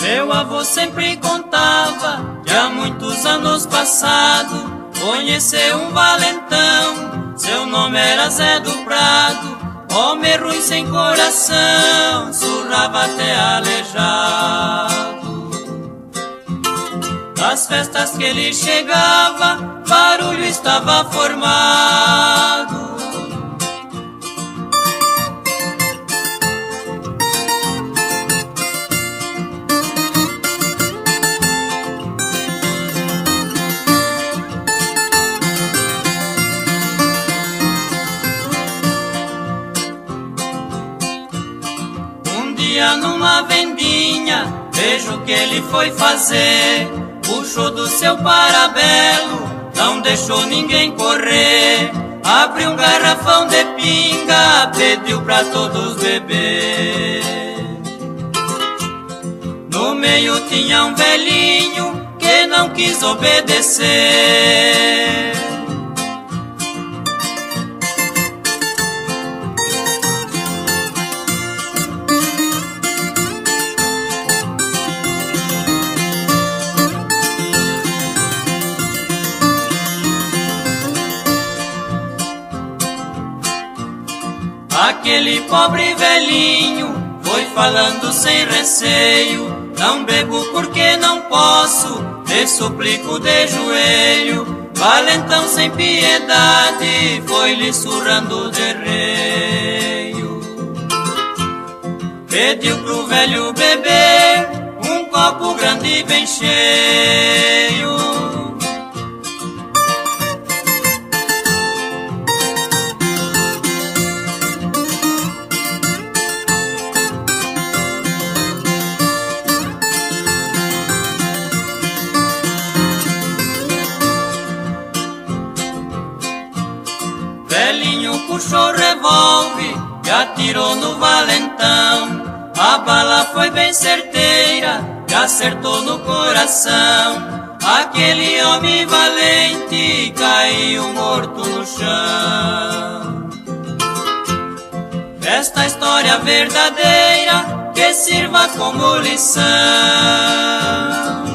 Meu avô sempre contava que há muitos anos passados conheceu um valentão, seu nome era Zé do Prado. Homem ruim sem coração, surrava até aleijado. Das festas que ele chegava, barulho estava formado. Numa vendinha, vejo o que ele foi fazer. Puxou do seu parabelo, não deixou ninguém correr. Abriu um garrafão de pinga, pediu pra todos beber. No meio tinha um velhinho que não quis obedecer. Aquele pobre velhinho foi falando sem receio: não bebo porque não posso, te suplico de joelho. Valentão sem piedade foi-lhe surrando de reio. Pediu pro velho beber um copo grande e bem cheio. Velhinho puxou o revólver e atirou no valentão. A bala foi bem certeira e acertou no coração. Aquele homem valente caiu morto no chão. Esta história verdadeira que sirva como lição.